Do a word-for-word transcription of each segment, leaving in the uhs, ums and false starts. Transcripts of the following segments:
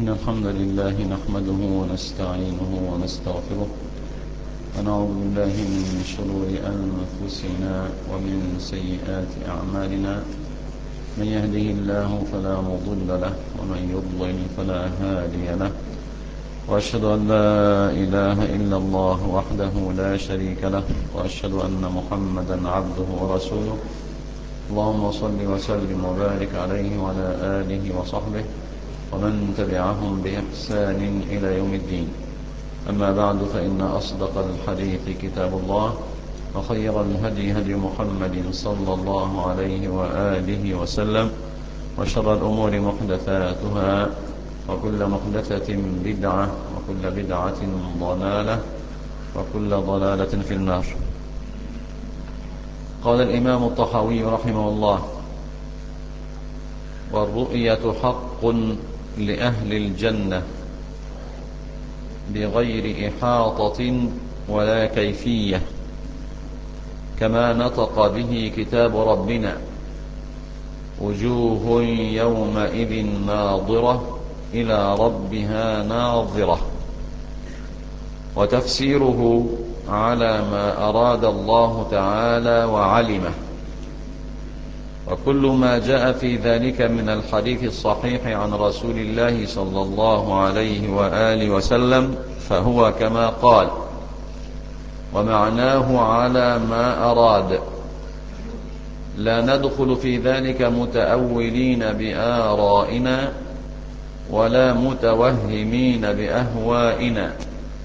إن الحمد لله نحمده ونستعينه ونستغفره ونعوذ بالله من شرور أنفسنا ومن سيئات أعمالنا. من يهده الله فلا مضل له ومن يضلل فلا هادي له، وأشهد أن لا إله إلا الله وحده لا شريك له، وأشهد أن محمدا عبده ورسوله. اللهم صل وسلم وبارك عليه وعلى آله وصحبه ومن تبعهم بإحسان إلى يوم الدين. أما بعد، فإن أصدق الحديث كتاب الله، وخير الهدي هدي محمد صلى الله عليه وآله وسلم، وشر الأمور محدثاتها، وكل محدثة بدعة، وكل بدعة ضلالة، وكل ضلالة في النار. قال الإمام الطحاوي رحمه الله: والرؤية حق لأهل الجنة بغير إحاطة ولا كيفية، كما نطق به كتاب ربنا: وجوه يومئذ ناظرة إلى ربها ناظرة. وتفسيره على ما أراد الله تعالى وعلمه، وكل ما جاء في ذلك من الحديث الصحيح عن رسول الله صلى الله عليه وآله وسلم فهو كما قال، ومعناه على ما أراد. لا ندخل في ذلك متأولين بآرائنا ولا متوهمين بأهوائنا،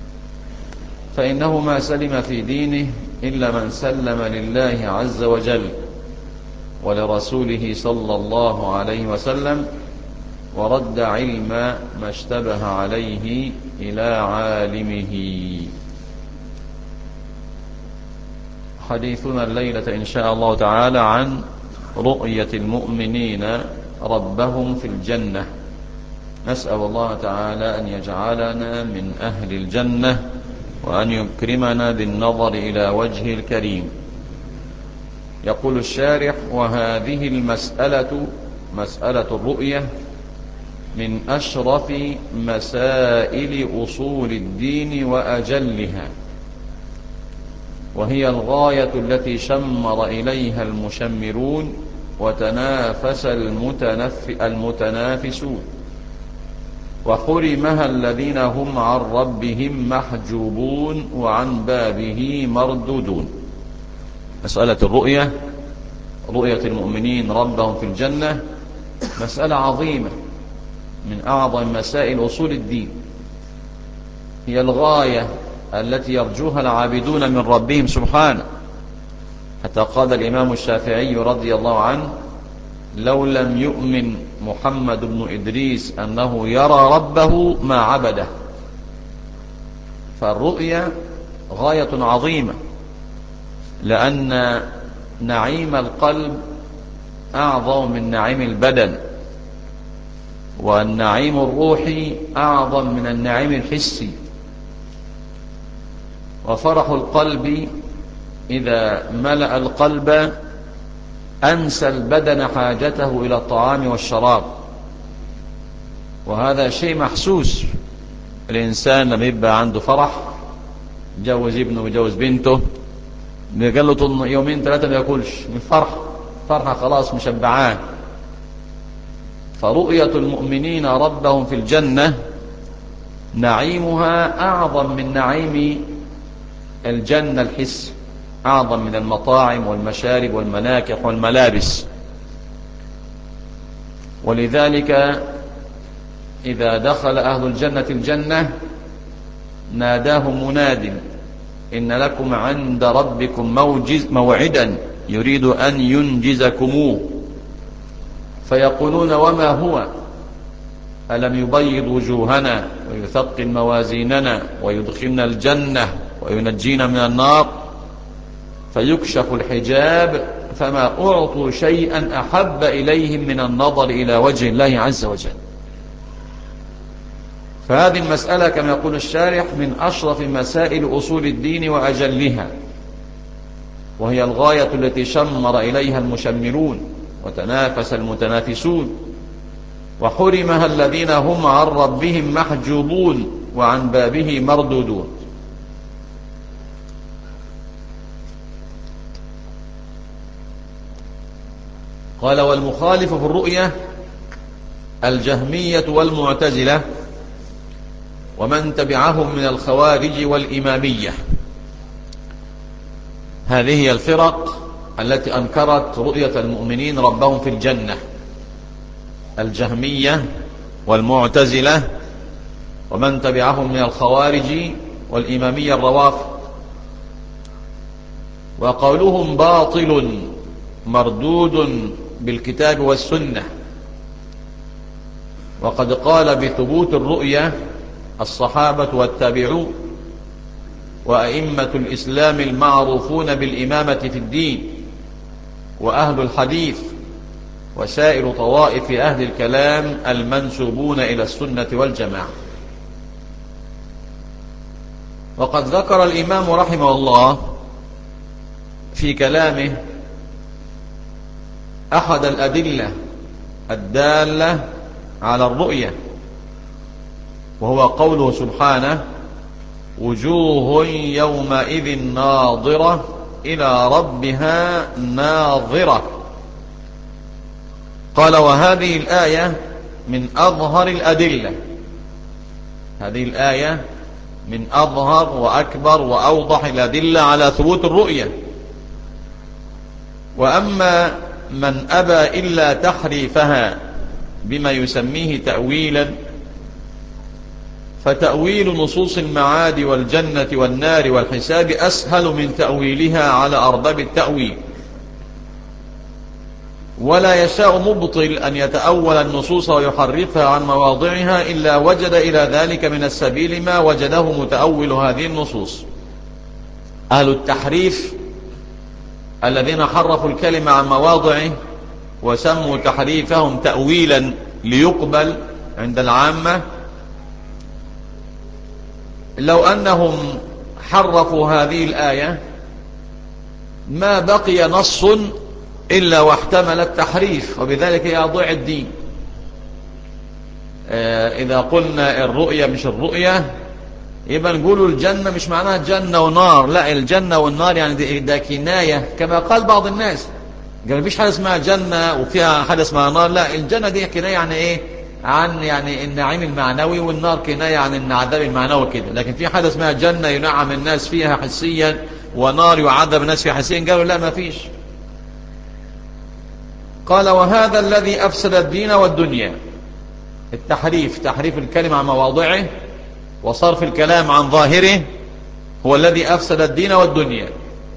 فإنه ما سلم في دينه إلا من سلم لله عز وجل ولرسوله صلى الله عليه وسلم، ورد علم ما اشتبه عليه إلى عالمه. حديثنا الليلة إن شاء الله تعالى عن رؤية المؤمنين ربهم في الجنة. نسأل الله تعالى أن يجعلنا من أهل الجنة، وأن يكرمنا بالنظر إلى وجهه الكريم. يقول الشارح: وهذه المسألة، مسألة الرؤية، من أشرف مسائل أصول الدين وأجلها، وهي الغاية التي شمر إليها المشمرون وتنافس المتنافسون، وحرمها الذين هم عن ربهم محجوبون وعن بابه مردودون. مسألة الرؤية، رؤية المؤمنين ربهم في الجنة، مسألة عظيمة من أعظم مسائل أصول الدين. هي الغاية التي يرجوها العابدون من ربهم سبحانه، حتى قال الإمام الشافعي رضي الله عنه: لو لم يؤمن محمد بن إدريس أنه يرى ربه ما عبده. فالرؤية غاية عظيمة، لأن نعيم القلب أعظم من نعيم البدن، والنعيم الروحي أعظم من النعيم الحسي. وفرح القلب إذا ملأ القلب أنسى البدن حاجته إلى الطعام والشراب، وهذا شيء محسوس. الإنسان لما يبقى عنده فرح، جوز ابنه وجوز بنته، قال له يومين ثلاثة ما يأكلش من فرح، فرحة خلاص مشبعان. فرؤية المؤمنين ربهم في الجنة نعيمها أعظم من نعيم الجنة الحس، أعظم من المطاعم والمشارب والمناكح والملابس. ولذلك إذا دخل أهل الجنة الجنة ناداهم مناد: إن لكم عند ربكم موجز موعدا يريد أن ينجزكموه. فيقولون: وما هو؟ ألم يبيض وجوهنا ويثقل موازيننا ويدخلنا الجنة وينجينا من النار؟ فيكشف الحجاب، فما أعطوا شيئا أحب إليهم من النظر إلى وجه الله عز وجل. فهذه المسألة كما يقول الشارح من أشرف مسائل أصول الدين وأجلها، وهي الغاية التي شمر إليها المشمرون وتنافس المتنافسون. وحرمها الذين هم عن ربهم محجوبون وعن بابه مردودون. قال: والمخالف في الرؤية الجهمية والمعتزلة ومن تبعهم من الخوارج والإمامية. هذه هي الفرق التي أنكرت رؤية المؤمنين ربهم في الجنة: الجهمية والمعتزلة ومن تبعهم من الخوارج والإمامية الروافض. وقولهم باطل مردود بالكتاب والسنة. وقد قال بثبوت الرؤية الصحابة والتابعون وأئمة الإسلام المعروفون بالإمامة في الدين وأهل الحديث وسائر طوائف أهل الكلام المنسوبون إلى السنة والجماعة. وقد ذكر الإمام رحمه الله في كلامه أحد الأدلة الدالة على الرؤية، وهو قوله سبحانه: وجوه يومئذ ناظرة إلى ربها ناظرة. قال: وهذه الآية من أظهر الأدلة. هذه الآية من أظهر وأكبر وأوضح الأدلة على ثبوت الرؤية. وأما من أبى إلا تحريفها بما يسميه تأويلا، فتأويل نصوص المعاد والجنة والنار والحساب أسهل من تأويلها على أرباب التأويل. ولا يشاء مبطل أن يتأول النصوص ويحرفها عن مواضعها إلا وجد إلى ذلك من السبيل ما وجده متأول هذه النصوص. أهل التحريف الذين حرفوا الكلمة عن مواضعه وسموا تحريفهم تأويلا ليقبل عند العامة، لو أنهم حرفوا هذه الآية ما بقي نص إلا واحتمل التحريف، وبذلك يضيع الدين. إذا قلنا الرؤية مش الرؤية يبقى نقولوا الجنة مش معناها جنة ونار، لا، الجنة والنار يعني ده كناية، كما قال بعض الناس قال مفيش حاجة اسمها جنة وفيها حاجة اسمها نار. لا، الجنة دي كناية عن ايه؟ عن يعني النعيم المعنوي، والنار كناية عن العذاب المعنوي كده. لكن في حاجة اسمها جنة ينعم الناس فيها حسيا ونار يعذب الناس فيها حسيا، قالوا لا ما فيش. قال: وهذا الذي أفسد الدين والدنيا. التحريف، تحريف الكلمة عن مواضعه وصرف الكلام عن ظاهره، هو الذي أفسد الدين والدنيا.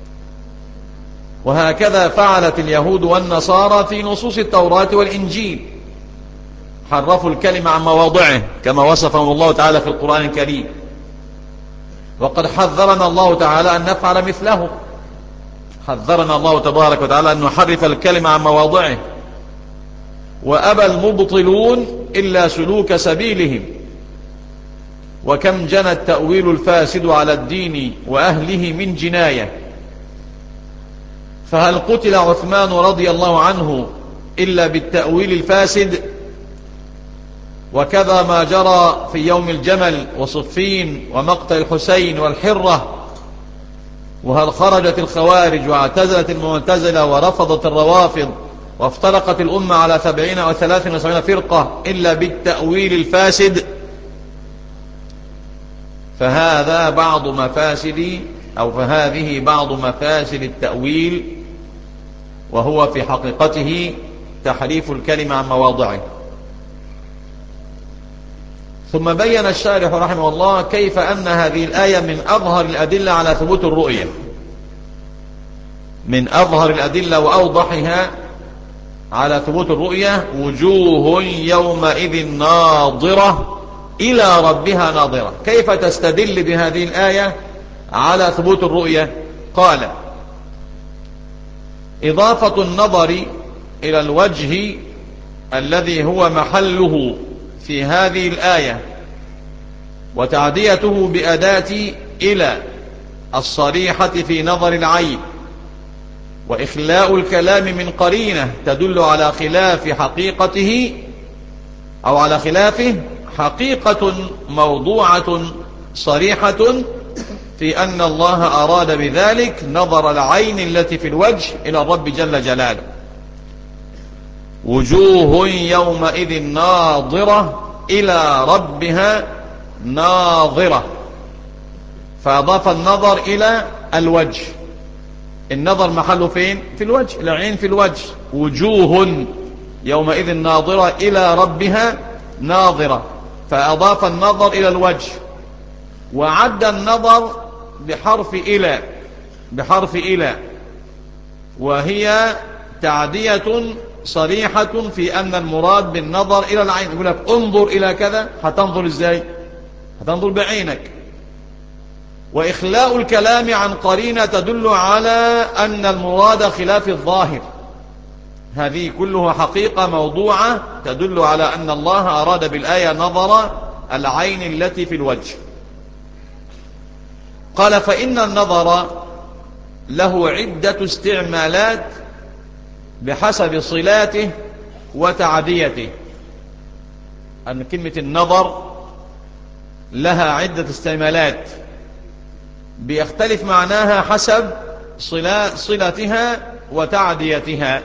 وهكذا فعلت اليهود والنصارى في نصوص التوراة والإنجيل، حرفوا الكلمة عن مواضعه كما وصفهم الله تعالى في القرآن الكريم. وقد حذرنا الله تعالى أن نفعل مثله، حذرنا الله تبارك وتعالى أن نحرف الكلمة عن مواضعه. وأبى المبطلون إلا سلوك سبيلهم. وكم جنى التأويل الفاسد على الدين وأهله من جناية. فهل قتل عثمان رضي الله عنه إلا بالتأويل الفاسد؟ وكذا ما جرى في يوم الجمل وصفين ومقتل الحسين والحرة. وهل خرجت الخوارج واعتزلت المعتزلة ورفضت الروافض وافترقت الأمة على سبعين أو ثلاثين وسبعين فرقة إلا بالتأويل الفاسد؟ فهذا بعض مفاسد أو فهذه بعض مفاسد التأويل، وهو في حقيقته تحريف الكلمة عن مواضعه. ثم بين الشارح رحمه الله كيف أن هذه الآية من أظهر الأدلة على ثبوت الرؤية، من أظهر الأدلة وأوضحها على ثبوت الرؤية: وجوه يومئذ ناظرة إلى ربها ناظرة. كيف تستدل بهذه الآية على ثبوت الرؤية؟ قال: إضافة النظر إلى الوجه الذي هو محله في هذه الآية، وتعديته بأداة إلى الصريحة في نظر العين، وإخلاء الكلام من قرينة تدل على خلاف حقيقته، أو على خلافه حقيقة موضوعة صريحة في أن الله أراد بذلك نظر العين التي في الوجه إلى الرب جل جلاله. وجوه يومئذ ناظرة إلى ربها ناظرة، فأضاف النظر إلى الوجه. النظر محله فين؟ في الوجه، العين في الوجه. وجوه يومئذ ناظرة إلى ربها ناظرة، فأضاف النظر إلى الوجه، وعد النظر بحرف إلى، بحرف إلى، وهي تعدية صريحة في أن المراد بالنظر إلى العين. يقول لك انظر إلى كذا، هتنظر إزاي؟ هتنظر بعينك. وإخلاء الكلام عن قرينة تدل على أن المراد خلاف الظاهر. هذه كلها حقيقة موضوعة تدل على أن الله أراد بالآية نظر العين التي في الوجه. قال فإن النظر له عدة استعمالات بحسب صلاته وتعديته. أن كلمة النظر لها عدة استعمالات بيختلف معناها حسب صلتها وتعديتها.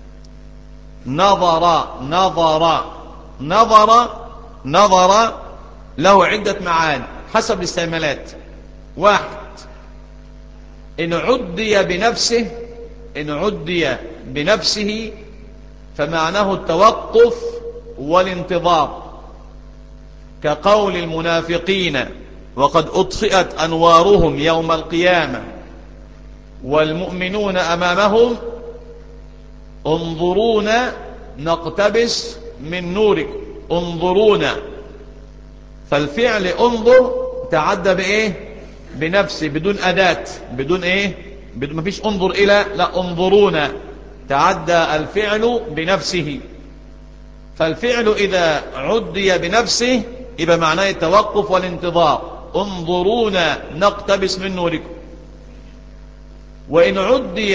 نظر نظر نظر نظر له عدة معاني حسب الاستعمالات. واحد، إن عدي بنفسه، إن عدي بنفسه فمعناه التوقف والانتظار، كقول المنافقين وقد أطفئت أنوارهم يوم القيامة والمؤمنون أمامهم انظرونا نقتبس من نوركم. انظرونا، فالفعل انظر تعدى بإيه؟ بنفسه، بدون أداة، بدون إيه؟ بدون، ما فيش انظر إلى، لا، انظرونا تعدى الفعل بنفسه. فالفعل إذا عدي بنفسه يبقى معناه التوقف والانتظار. انظرونا نقتبس من نوركم. وإن عدي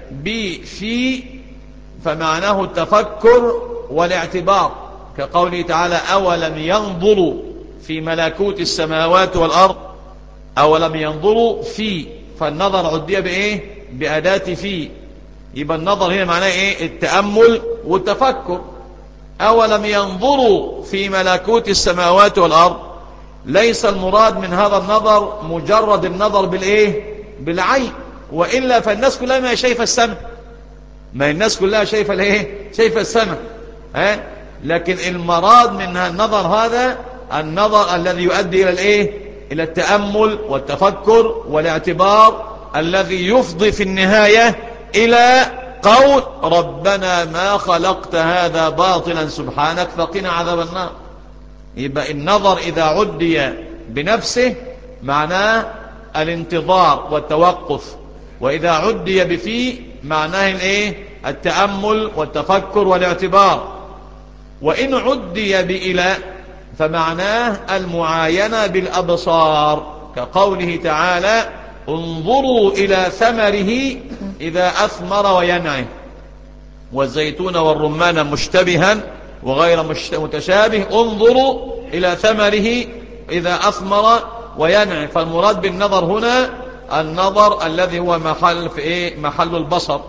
بفي فمعناه التفكر والاعتبار، كقوله تعالى أولم ينظروا في ملكوت السماوات والأرض، أولم ينظروا في، فالنظر عدي بإيه؟ بأداة في. يبقى النظر هنا معناه إيه؟ التأمل والتفكر. أولم ينظروا في ملكوت السماوات والأرض، ليس المراد من هذا النظر مجرد النظر بالإيه؟ بالعين، وإلا فالناس كلها ما شايفة السماء، ما الناس كلها شايفة الإيه؟ شايفة السماء، ها؟ لكن المراد من النظر هذا النظر الذي يؤدي إلى الإيه؟ إلى التأمل والتفكر والاعتبار، الذي يفضي في النهاية إلى قول ربنا ما خلقت هذا باطلا سبحانك فقنا عذاب النار. يبقى النظر إذا عدي بنفسه معناه الانتظار والتوقف، وإذا عدي بفي معناه الايه؟ التأمل والتفكر والاعتبار. وإن عدي بإلى فمعناه المعاينة بالأبصار، كقوله تعالى انظروا إلى ثمره إذا أثمر وينعه والزيتون والرمان مشتبها وغير متشابه، انظروا إلى ثمره إذا أثمر وينعه. فالمراد بالنظر هنا النظر الذي هو محل في إيه؟ محل البصر.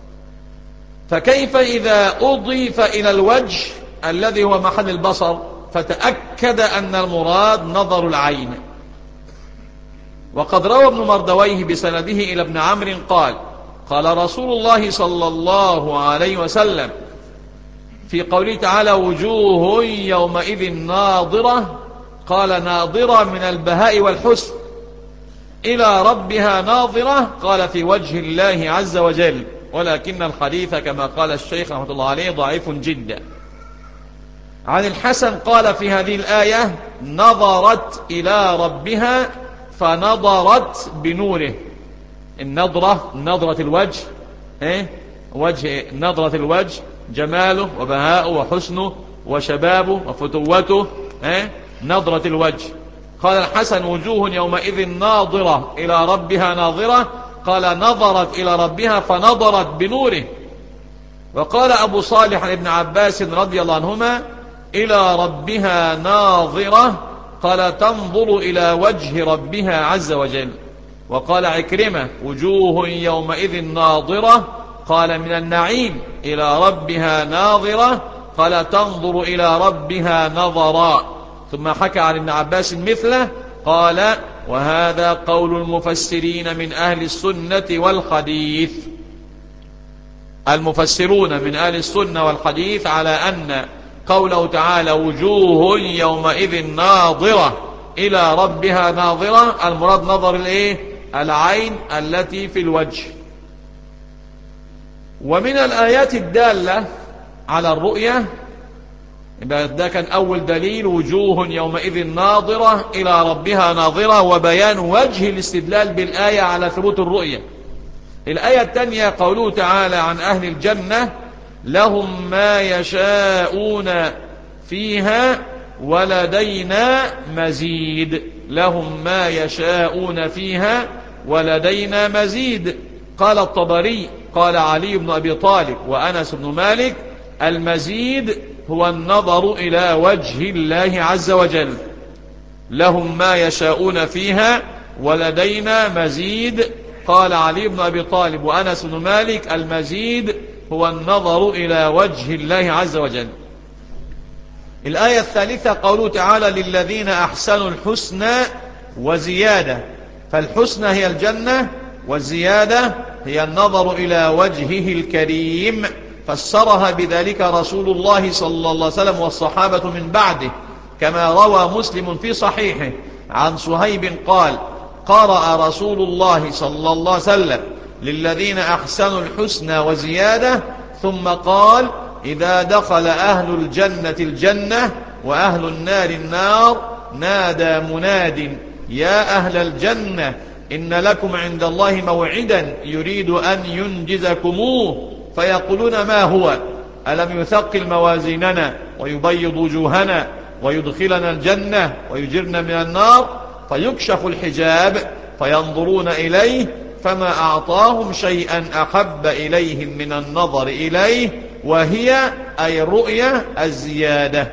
فكيف إذا أضيف إلى الوجه الذي هو محل البصر؟ فتأكد أن المراد نظر العين. وقد روى ابن مردويه بسنده إلى ابن عمرو قال قال رسول الله صلى الله عليه وسلم في قوله تعالى وجوه يومئذ ناظرة، قال ناظرة من البهاء والحسن، إلى ربها ناظرة قال في وجه الله عز وجل، ولكن الحديث كما قال الشيخ رحمة الله عليه ضعيف جدا. عن الحسن قال في هذه الآية نظرت إلى ربها فنظرت بنوره. النظرة نظرة الوجه، إيه؟ وجه نظرة الوجه جماله وبهاءه وحسنه وشبابه وفتوته، إيه؟ نظرة الوجه. قال الحسن وجوه يومئذ ناظرة إلى ربها ناظرة، قال نظرت إلى ربها فنظرت بنوره. وقال أبو صالح عن ابن عباس رضي الله عنهما إلى ربها ناظرة قال تنظر إلى وجه ربها عز وجل. وقال عكرمة وجوه يومئذ ناظرة قال من النعيم إلى ربها ناظرة قال تنظر إلى ربها نظرا. ثم حكى عن ابن عباس مثله قال وهذا قول المفسرين من أهل السنة والحديث. المفسرون من أهل السنة والحديث على أن قوله تعالى وجوه يومئذ ناظرة إلى ربها ناظرة المراد نظر الإيه؟ العين التي في الوجه. ومن الآيات الدالة على الرؤية ده كان أول دليل وجوه يومئذ ناظرة إلى ربها ناظرة وبيان وجه الاستدلال بالآية على ثبوت الرؤية. الآية الثانية قوله تعالى عن أهل الجنة لهم ما يشاءون فيها ولدينا مزيد. لهم ما يشاءون فيها ولدينا مزيد. قال الطبري قال علي بن أبي طالب وأنس بن مالك المزيد هو النظر إلى وجه الله عز وجل. لهم ما يشاءون فيها ولدينا مزيد. قال علي بن أبي طالب وأنس بن مالك المزيد هو النظر إلى وجه الله عز وجل. الآية الثالثة قوله تعالى للذين أحسنوا الحسنى وزيادة. فالحسنى هي الجنة والزيادة هي النظر إلى وجهه الكريم. فسرها بذلك رسول الله صلى الله عليه وسلم والصحابة من بعده كما روى مسلم في صحيحه عن صهيب قال قرأ رسول الله صلى الله عليه وسلم للذين أحسنوا الحسنى وزيادة ثم قال إذا دخل أهل الجنة الجنة وأهل النار النار نادى مناد يا أهل الجنة إن لكم عند الله موعدا يريد أن ينجزكموه فيقولون ما هو ألم يثقل موازيننا ويبيض وجوهنا ويدخلنا الجنة ويجرنا من النار فيكشف الحجاب فينظرون إليه فما أعطاهم شيئا أحب إليهم من النظر إليه وهي أي الرؤية الزيادة.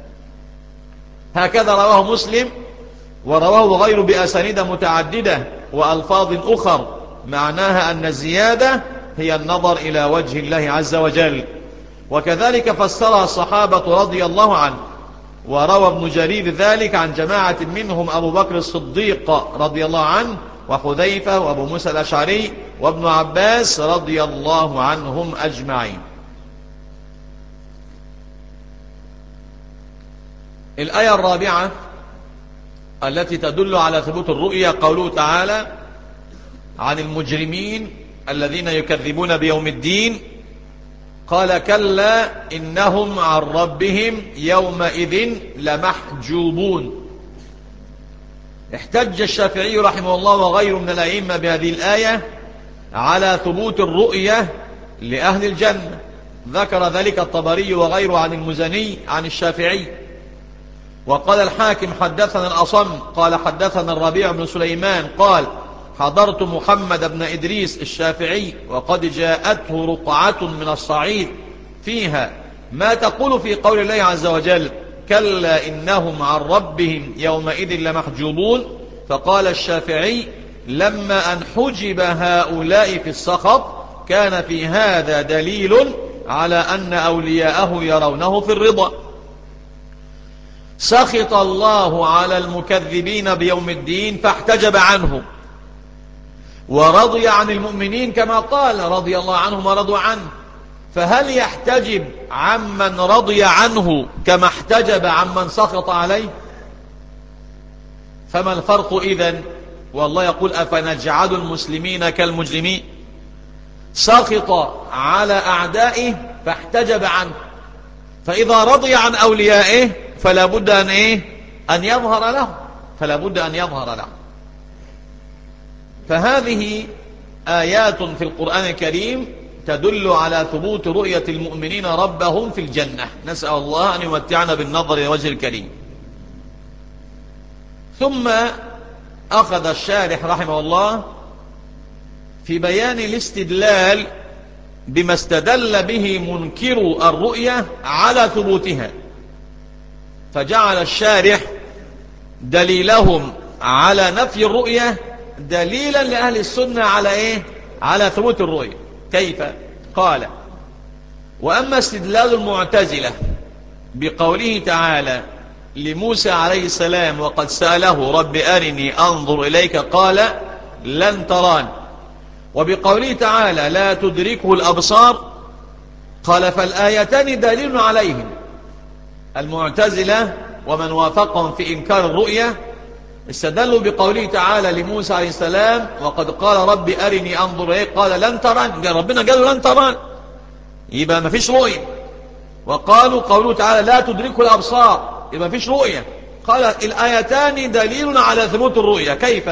هكذا رواه مسلم ورواه غيره بأسانيد متعددة وألفاظ أخر معناها أن الزيادة هي النظر إلى وجه الله عز وجل. وكذلك فسرها الصحابة رضي الله عنه وروى ابن جرير ذلك عن جماعة منهم أبو بكر الصديق رضي الله عنه وحذيفة وأبو موسى الأشعري وابن عباس رضي الله عنهم أجمعين. الآية الرابعة التي تدل على ثبوت الرؤيا قوله تعالى عن المجرمين الذين يكذبون بيوم الدين قال كلا إنهم عن ربهم يومئذ لمحجوبون. احتج الشافعي رحمه الله وغيره من الأئمة بهذه الآية على ثبوت الرؤية لأهل الجنة. ذكر ذلك الطبري وغيره عن المزني عن الشافعي. وقال الحاكم حدثنا الأصم قال حدثنا الربيع بن سليمان قال حضرت محمد بن إدريس الشافعي وقد جاءته رقعة من الصعيد فيها ما تقول في قول الله عز وجل كلا إنهم عن ربهم يومئذ لمحجوبون. فقال الشافعي لما أن حجب هؤلاء في السخط كان في هذا دليل على أن أولياءه يرونه في الرضا. سخط الله على المكذبين بيوم الدين فاحتجب عنه ورضي عن المؤمنين كما قال رضي الله عنهم ورضوا عنه. فهل يحتجب عمن رضي عنه كما احتجب عمن سخط عليه؟ فما الفرق إذن؟ والله يقول أفنجعل المسلمين كالمجرمين. سخط على أعدائه فاحتجب عنه فإذا رضي عن أوليائه فلا بد أن إيه أن يظهر له فلا بد أن يظهر له. فهذه آيات في القرآن الكريم تدل على ثبوت رؤية المؤمنين ربهم في الجنة. نسأل الله أن يمتعنا بالنظر إلى وجه الكريم. ثم أخذ الشارح رحمه الله في بيان الاستدلال بما استدل به منكر الرؤية على ثبوتها. فجعل الشارح دليلهم على نفي الرؤية دليلا لأهل السنة على إيه؟ على ثبوت الرؤية. كيف؟ قال: وأما استدلال المعتزلة بقوله تعالى لموسى عليه السلام وقد سأله رب أرني أنظر إليك قال لن تراني، وبقوله تعالى لا تدركه الأبصار، قال فالآيتان دليل عليهم. المعتزلة ومن وافقهم في إنكار الرؤية استدلوا بقوله تعالى لموسى عليه السلام وقد قال رب أرني أنظر إليك قال لن تراني، ربنا قال لن تراني، يبقى ما فيش رؤية. وقالوا قوله تعالى لا تدركه الأبصار، يبقى ما فيش رؤية. قال الآيتان دليل على ثبوت الرؤية. كيف؟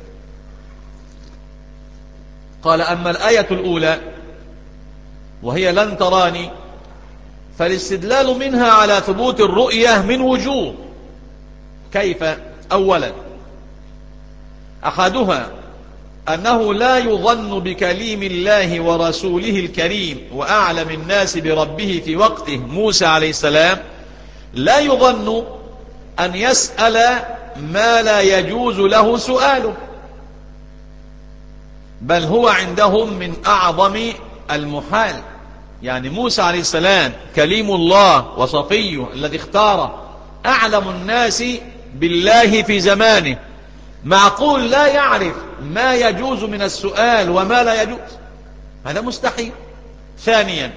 قال أما الآية الأولى وهي لن تراني فالاستدلال منها على ثبوت الرؤية من وجوه. كيف؟ أولا أحدها أنه لا يظن بكليم الله ورسوله الكريم وأعلم الناس بربه في وقته موسى عليه السلام، لا يظن أن يسأل ما لا يجوز له سؤاله، بل هو عندهم من أعظم المحال. يعني موسى عليه السلام كليم الله وصفيه الذي اختاره، أعلم الناس بالله في زمانه، معقول لا يعرف ما يجوز من السؤال وما لا يجوز؟ هذا مستحيل. ثانيا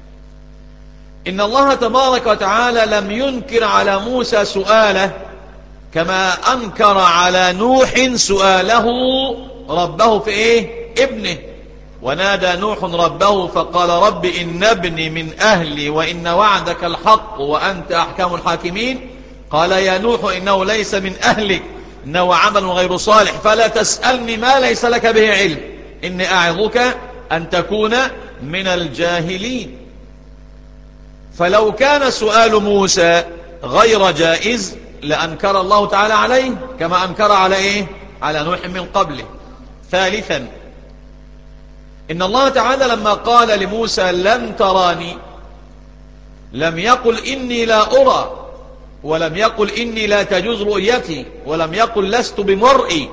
إن الله تبارك وتعالى لم ينكر على موسى سؤاله كما أنكر على نوح سؤاله ربه في إيه؟ ابنه. ونادى نوح ربه فقال رب إن ابني من أهلي وإن وعدك الحق وأنت أحكم الحاكمين. قال يا نوح إنه ليس من أهلك إنه عمل غير صالح فلا تسألني ما ليس لك به علم إني أعظك أن تكون من الجاهلين. فلو كان سؤال موسى غير جائز لأنكر الله تعالى عليه كما أنكر على إيه؟ على نوح من قبله. ثالثا إن الله تعالى لما قال لموسى لن تراني لم يقل إني لا أرى، ولم يقل إني لا تجوز رؤيتي، ولم يقل لست بمرئي.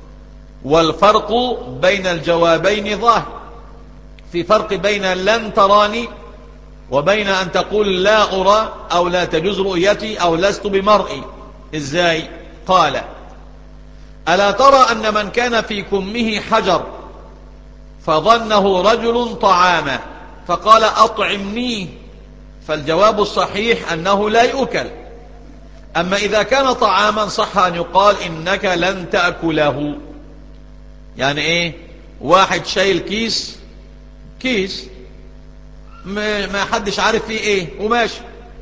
والفرق بين الجوابين ظاهر. في فرق بين لن تراني وبين أن تقول لا أرى أو لا تجوز رؤيتي أو لست بمرئي. إزاي؟ قال ألا ترى أن من كان في كمه حجر فظنه رجل طعاما فقال أطعمنيه، فالجواب الصحيح أنه لا يؤكل. أما إذا كان طعاما صح أن يقال إنك لن تأكله. يعني إيه؟ واحد شايل كيس كيس ما حدش عارف فيه إيه وماشي،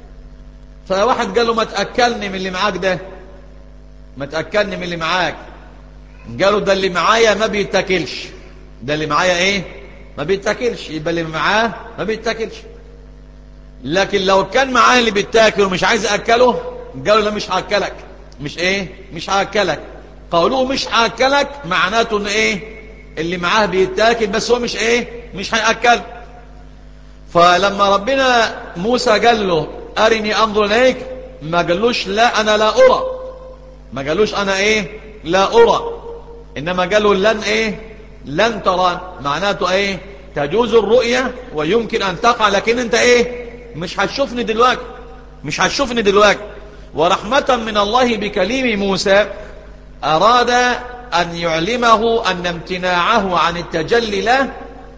فواحد قال له ما تأكلني من اللي معاك ده، ما تأكلني من اللي معاك. قالوا ده اللي معايا ما بيتاكلش، ده اللي معايا إيه؟ ما بيتاكلش، يبقى اللي معاه ما بيتاكلش. لكن لو كان معاه اللي بيتاكل ومش عايز أكله قالوا لا مش هأكلك. مش إيه؟ مش هأكلك. قالوا مش هأكلك معناته إن إيه؟ اللي معاه بيتاكل بس هو مش إيه؟ مش هيأكل. فلما ربنا موسى قال له أرني أنظر إليك ما قالوش لا أنا لا أرى، ما قالوش أنا إيه؟ لا أرى، إنما قالوا لن إيه؟ لن ترى، معناته إيه؟ تجوز الرؤية ويمكن أن تقع لكن أنت إيه؟ مش هتشوفني دلوقتي، مش هتشوفني دلوقتي. ورحمة من الله بكليم موسى أراد أن يعلمه أن امتناعه عن التجلي له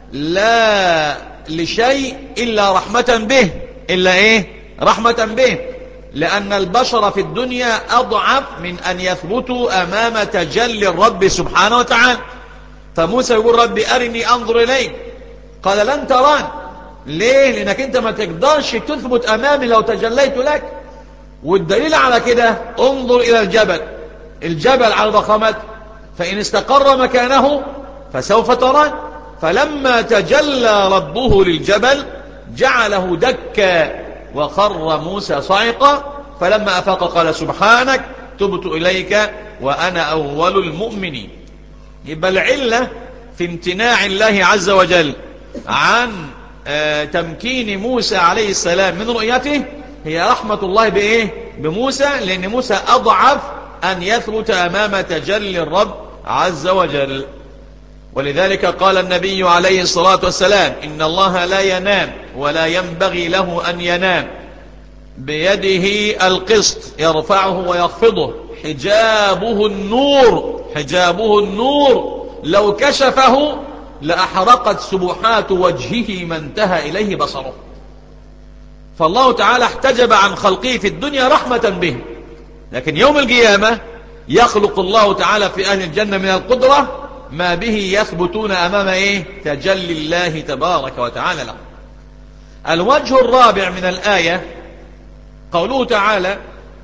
لا لشيء إلا رحمة به، إلا إيه؟ رحمة به، لأن البشر في الدنيا أضعف من أن يثبتوا أمام تجلي الرب سبحانه وتعالى. فموسى يقول ربي أرني أنظر إليك، قال لن تراني. ليه؟ لأنك أنت ما تقدرش تثبت أمامي لو تجليت لك. والدليل على كده انظر إلى الجبل، الجبل على ضخامته فإن استقر مكانه فسوف تراه. فلما تجلى ربه للجبل جعله دكا وخر موسى صعقا، فلما أفاق قال سبحانك تبت إليك وأنا أول المؤمنين. يبقى العلة في امتناع الله عز وجل عن تمكين موسى عليه السلام من رؤيته هي رحمة الله بإيه؟ بموسى، لأن موسى أضعف أن يثبت أمام تجلي الرب عز وجل. ولذلك قال النبي عليه الصلاة والسلام: إن الله لا ينام ولا ينبغي له أن ينام، بيده القسط يرفعه ويخفضه، حجابه النور، حجابه النور لو كشفه لأحرقت سبحات وجهه ما انتهى إليه بصره. فالله تعالى احتجب عن خلقه في الدنيا رحمة به، لكن يوم القيامة يخلق الله تعالى في أهل الجنة من القدرة ما به يثبتون أمام إيه؟ تجلي الله تبارك وتعالى له. الوجه الرابع من الآية قوله تعالى: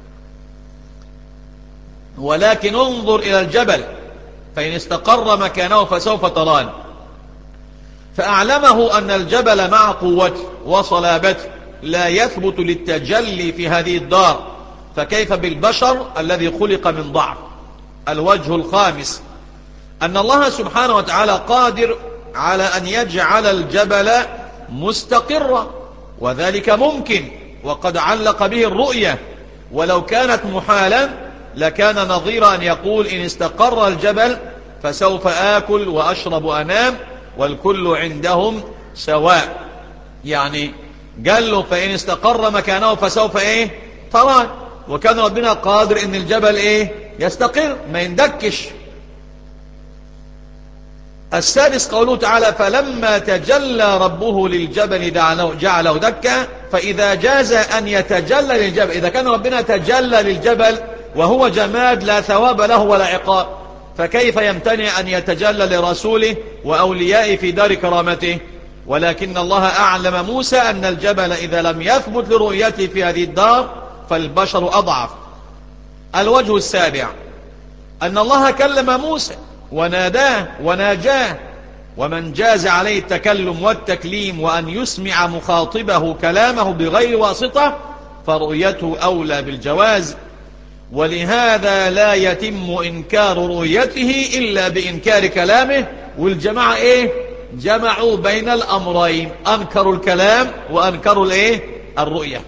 ولكن انظر إلى الجبل فإن استقر مكانه فسوف تراني. فأعلمه أن الجبل مع قوته وصلابته لا يثبت للتجلي في هذه الدار، فكيف بالبشر الذي خلق من ضعف. الوجه الخامس أن الله سبحانه وتعالى قادر على أن يجعل الجبل مستقرا، وذلك ممكن، وقد علق به الرؤية، ولو كانت محالا لكان نظير أن يقول: إن استقر الجبل فسوف آكل وأشرب أنام والكل عندهم سواء. يعني قال له: فإن استقر مكانه فسوف إيه؟ تران. وكان ربنا قادر إن الجبل إيه؟ يستقر، ما يندكش. السادس قوله تعالى: فلما تجلى ربه للجبل جعله دكا. فإذا جاز أن يتجلى للجبل، إذا كان ربنا تجلى للجبل وهو جماد لا ثواب له ولا عقاب، فكيف يمتنع أن يتجلى لرسوله وأوليائه في دار كرامته؟ ولكن الله أعلم موسى أن الجبل إذا لم يثبت لرؤيته في هذه الدار فالبشر أضعف. الوجه السابع أن الله كلم موسى وناداه وناجاه، ومن جاز عليه التكلم والتكليم وأن يسمع مخاطبه كلامه بغير واسطة فرؤيته أولى بالجواز. ولهذا لا يتم إنكار رؤيته إلا بإنكار كلامه. والجماعة إيه؟ جمعوا بين الأمرين، أنكروا الكلام وأنكروا الإيه؟ الرؤية.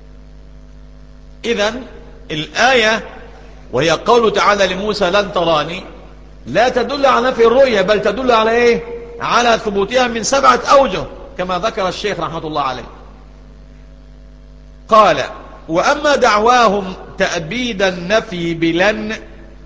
إذن الآية وهي قوله تعالى لموسى: لن تراني، لا تدل على نفي الرؤية، بل تدل على إيه؟ على ثبوتها من سبعة أوجه كما ذكر الشيخ رحمة الله عليه. قال: وأما دعواهم تأبيد النفي بلن،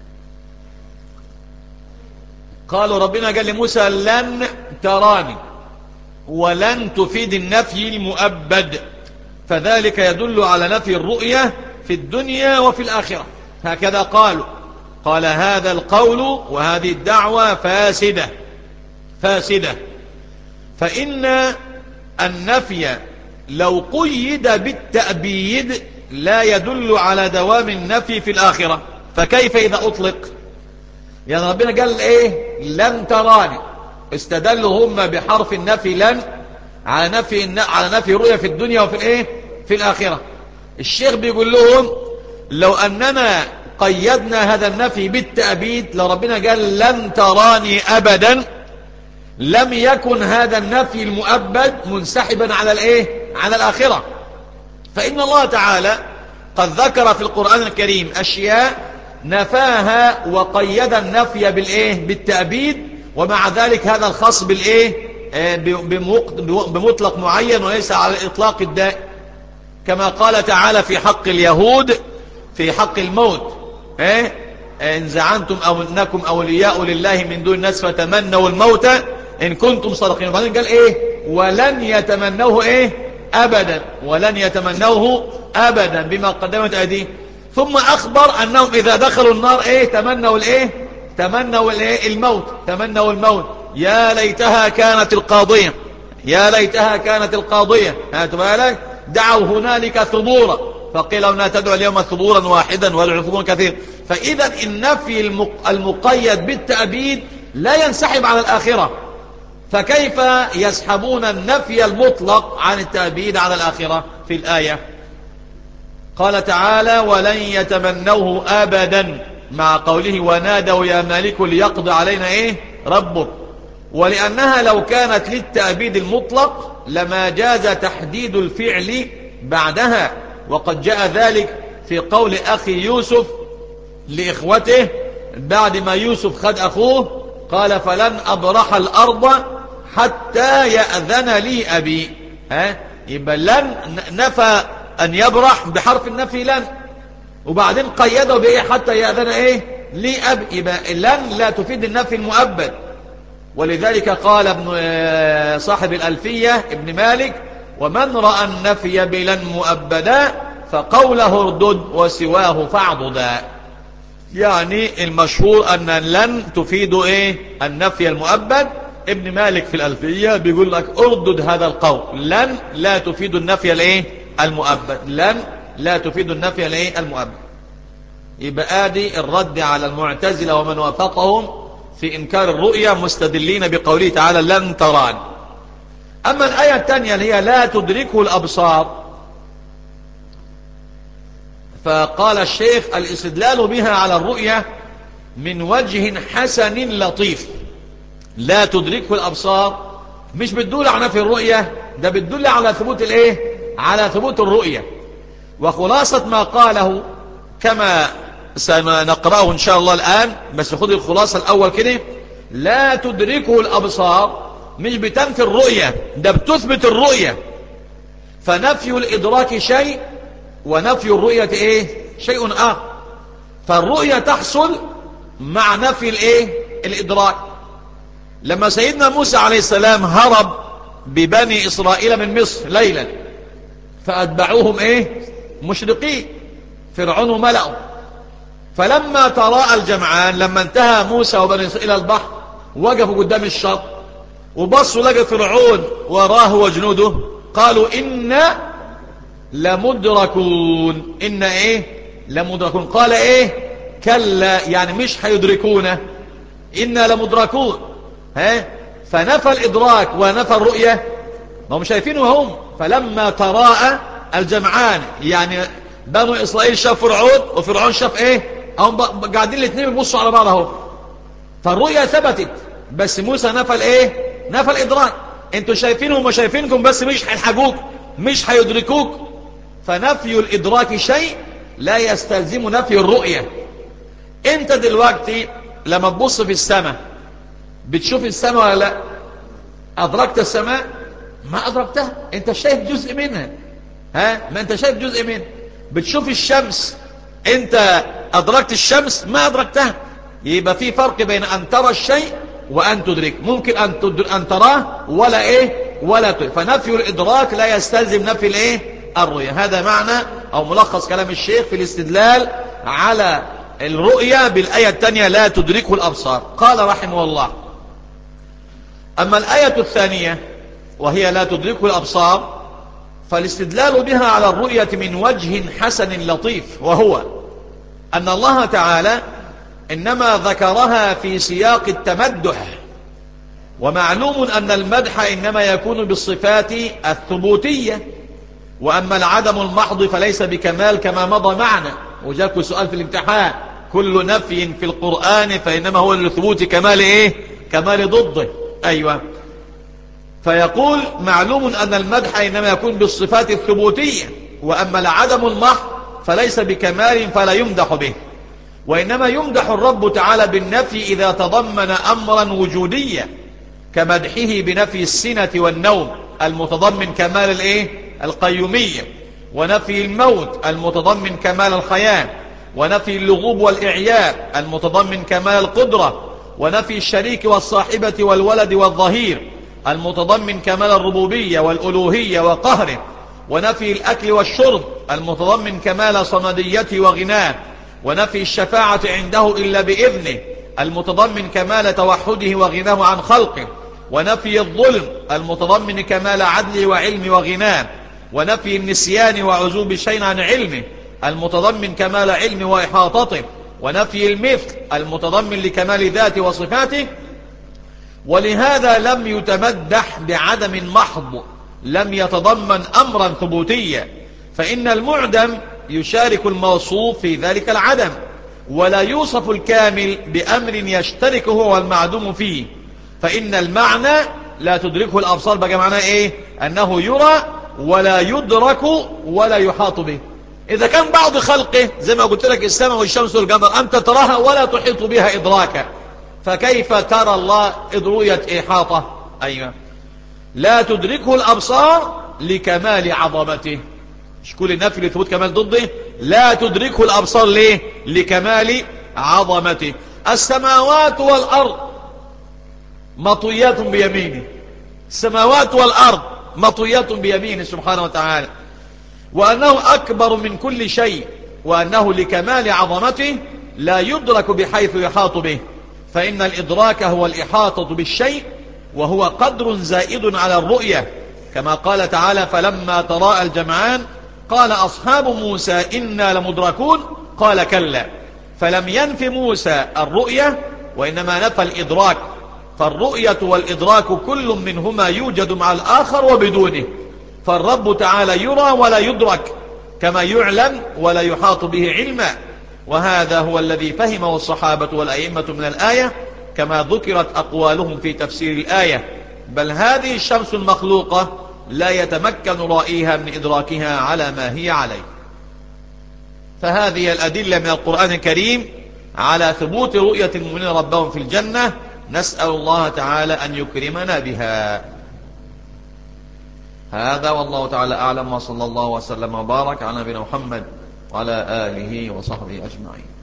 قالوا ربنا قال لموسى: لن تراني، ولن تفيد النفي المؤبد، فذلك يدل على نفي الرؤية في الدنيا وفي الآخرة. هكذا قالوا. قال: هذا القول وهذه الدعوة فاسدة فاسدة، فإن النفي لو قيد بالتأبيد لا يدل على دوام النفي في الآخرة، فكيف إذا أطلق؟ يعني ربنا قال إيه؟ لن تراني، استدلوا هم بحرف النفي لن على نفي على نفي رؤية في الدنيا وفي الإيه؟ في الآخرة. الشيخ بيقول لهم: لو أننا قيدنا هذا النفي بالتأبيد لربنا قال لن تراني أبدا، لم يكن هذا النفي المؤبد منسحبا على الإيه؟ على الآخرة. فإن الله تعالى قد ذكر في القرآن الكريم أشياء نفاها وقيد النفي بالإيه؟ بالتأبيد، ومع ذلك هذا الخاص بالإيه؟ بمطلق معين وليس على الإطلاق الدائم، كما قال تعالى في حق اليهود في حق الموت: إيه؟ إن زعمتم أو أنكم أولياء لله من دون الناس فتمنوا الموت إن كنتم صادقين. وبعدين قال إيه؟ ولن يتمنوه إيه؟ أبدا، ولن يتمنوه أبدا بما قدمت أيديهم. ثم أخبر أنهم إذا دخلوا النار إيه؟ تمنوا الإيه؟ تمنوا الإيه؟ الموت، تمنوا الموت. يا ليتها كانت القاضية، يا ليتها كانت القاضية. هاتوا بالك، دعوا هنالك ثبورا فقيل لنا تدعو اليوم ثبورا واحدا ويدعو ثبورا كثير. فإذا النفي المقيد بالتأبيد لا ينسحب على الآخرة، فكيف يسحبون النفي المطلق عن التأبيد على الآخرة في الآية؟ قال تعالى: ولن يتمنوه أبدا، مع قوله: ونادوا يا مالك ليقضي علينا إيه؟ ربك. ولأنها لو كانت للتأبيد المطلق لما جاز تحديد الفعل بعدها، وقد جاء ذلك في قول أخي يوسف لإخوته بعد ما يوسف خد أخوه، قال فلن أبرح الأرض حتى يأذن لي أبي. ها يبقى لن نفى أن يبرح بحرف النفي لن، وبعدين قيده بإيه حتى يأذن إيه لي أبي، يبقى لن لا تفيد النفي المؤبد. ولذلك قال ابن صاحب الألفية ابن مالك ومن رأى النفي بلن مؤبدا فقوله اردد وسواه فاعضدا. يعني المشهور أن لن تفيد إيه النفي المؤبد. ابن مالك في الألفية بيقول لك اردد هذا القول، لن لا تفيد النفي الايه المؤبد، لن لا تفيد النفي الايه المؤبد. يبقى ادي الرد على المعتزلة ومن وافقهم في إنكار الرؤيا مستدلين بقوله تعالى لن تران. أما الآية الثانية اللي هي لا تدركه الأبصار، فقال الشيخ الاستدلال بها على الرؤيا من وجه حسن لطيف. لا تدركه الأبصار مش بتدل على نفي الرؤية، ده بتدل على ثبوت الايه على ثبوت الرؤية. وخلاصة ما قاله كما سنقرأه إن شاء الله الآن، بس خذ الخلاصة الأول كده. لا تدركه الأبصار مش بتنفي الرؤية، ده بتثبت الرؤية. فنفي الإدراك شيء ونفي الرؤية إيه شيء آخر. فالرؤية تحصل مع نفي الإيه الإدراك. لما سيدنا موسى عليه السلام هرب ببني إسرائيل من مصر ليلا فأتبعوهم إيه مشرقين، فرعون وملأه. فلما تراءى الجمعان، لما انتهى موسى وبني إسرائيل البحر وقفوا قدام الشط وبصوا لقى فرعون وراه وجنوده، قالوا إنا لمدركون. إن إيه لمدركون. قال إيه كلا، يعني مش هيدركونه، إنا لمدركون. ها فنفى الإدراك ونفى الرؤية، ما هم شايفينه هم. فلما تراءى الجمعان يعني بنو إسرائيل شاف فرعون وفرعون شاف إيه، هم قاعدين الاثنين بيبصوا على بعض اهو. فالرؤية ثبتت، بس موسى نفى الايه نفى الإدراك. انتوا شايفينهم وما شايفينكم، بس مش هيلحقوك مش هيدركوك. فنفي الإدراك شيء لا يستلزم نفي الرؤية. انت دلوقتي لما تبص في السماء بتشوف السماء ولا لا؟ أدركت السماء؟ ما أدركتها، انت شايف جزء منها. ها ما انت شايف جزء منها. بتشوف الشمس، انت أدركت الشمس؟ ما أدركتها. يبقى في فرق بين أن ترى الشيء وأن تدرك. ممكن أن, أن تراه ولا إيه ولا تدرك. فنفي الإدراك لا يستلزم نفي الإيه الرؤية. هذا معنى أو ملخص كلام الشيخ في الاستدلال على الرؤية بالآية الثانية لا تدركه الأبصار. قال رحمه الله أما الآية الثانية وهي لا تدركه الأبصار فالاستدلال بها على الرؤية من وجه حسن لطيف، وهو أن الله تعالى إنما ذكرها في سياق التمدح. ومعلوم أن المدح إنما يكون بالصفات الثبوتية، وأما العدم المحض فليس بكمال كما مضى معنا. وجاكوا سؤال في الامتحان كل نفي في القرآن فإنما هو لثبوت كمال إيه كمال ضده. أيوة. فيقول معلوم أن المدح إنما يكون بالصفات الثبوتية، وأما العدم المحض فليس بكمال فلا يمدح به. وإنما يمدح الرب تعالى بالنفي إذا تضمن أمرا وجوديا كمدحه بنفي السنة والنوم المتضمن كمال الإيه القيومية، ونفي الموت المتضمن كمال الحياة، ونفي اللغوب والإعياء المتضمن كمال القدرة، ونفي الشريك والصاحبة والولد والظهير المتضمن كمال الربوبية والألوهية وقهره، ونفي الأكل والشرب المتضمن كمال صمديته وغناه، ونفي الشفاعة عنده إلا بإذنه المتضمن كمال توحده وغناه عن خلقه، ونفي الظلم المتضمن كمال عدله وعلمه وغناه، ونفي النسيان وعزوب شيء عن علمه المتضمن كمال علمه وإحاطته، ونفي المثل المتضمن لكمال ذاته وصفاته. ولهذا لم يتمدح بعدم محض لم يتضمن أمرا ثبوتيا، فإن المعدم يشارك الموصوف في ذلك العدم، ولا يوصف الكامل بأمر يشترك هو والمعدوم فيه. فإن المعنى لا تدركه الأبصار بقى معناه إيه أنه يرى ولا يدرك ولا يحاط به. إذا كان بعض خلقه زي ما قلت لك السماء والشمس والقمر أنت تراها ولا تحيط بها إدراكا، فكيف ترى الله رؤية إحاطة؟ أيوة، لا تدركه الأبصار لكمال عظمته. مش كل نفي لثبوت كمال ضده، لا تدركه الأبصار ليه؟ لكمال عظمته. السماوات والأرض مطويات بيمينه، السماوات والأرض مطويات بيمينه سبحانه وتعالى، وأنه أكبر من كل شيء، وأنه لكمال عظمته لا يدرك بحيث يحاط به، فإن الإدراك هو الإحاطة بالشيء، وهو قدر زائد على الرؤية، كما قال تعالى فلما تراءى الجمعان قال أصحاب موسى إنا لمدركون قال كلا، فلم ينف موسى الرؤية وإنما نفى الإدراك، فالرؤية والإدراك كل منهما يوجد مع الآخر وبدونه، فالرب تعالى يرى ولا يدرك كما يعلم ولا يحاط به علما، وهذا هو الذي فهمه الصحابة والأئمة من الآية، كما ذكرت أقوالهم في تفسير الآية. بل هذه الشمس المخلوقة لا يتمكن رائيها من إدراكها على ما هي عليه. فهذه الأدلة من القرآن الكريم على ثبوت رؤية المؤمنين ربهم في الجنة، نسأل الله تعالى أن يكرمنا بها. هذا والله تعالى أعلم، وصلى الله وسلم وبارك على نبينا محمد وعلى آله وصحبه أجمعين.